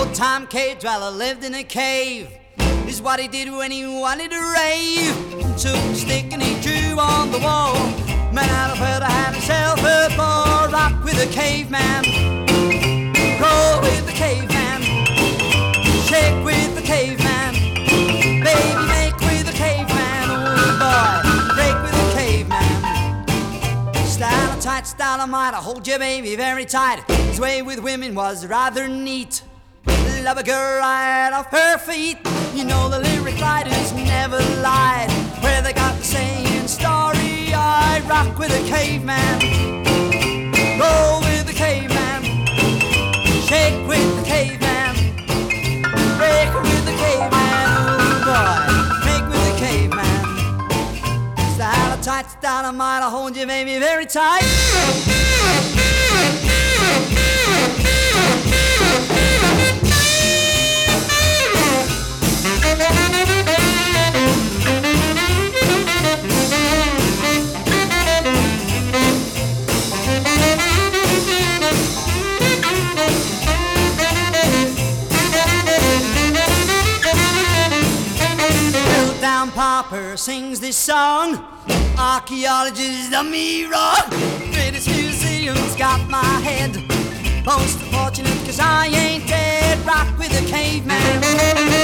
Old-time cave dweller lived in a cave. This is what he did when he wanted to rave. Took a stick and he drew on the wall. Man out of her to have himself a ball. Rock with the caveman, roll with the caveman, shake with the caveman, baby make with the caveman. Oh boy, break with the caveman. Style tight, style of might, I hold your baby very tight. His way with women was rather neat. Love a girl right off her feet. You know the lyric writers never lied. Where they got the saying story, I rock with a caveman, roll with the caveman, shake with the caveman, break with the caveman. Oh boy, make with the caveman. Style of tight, style of might, I hold you baby very tight. Popper sings this song. Archaeologists done me wrong. British Museum's got my head. Most unfortunate 'cause I ain't dead. Rock with a caveman,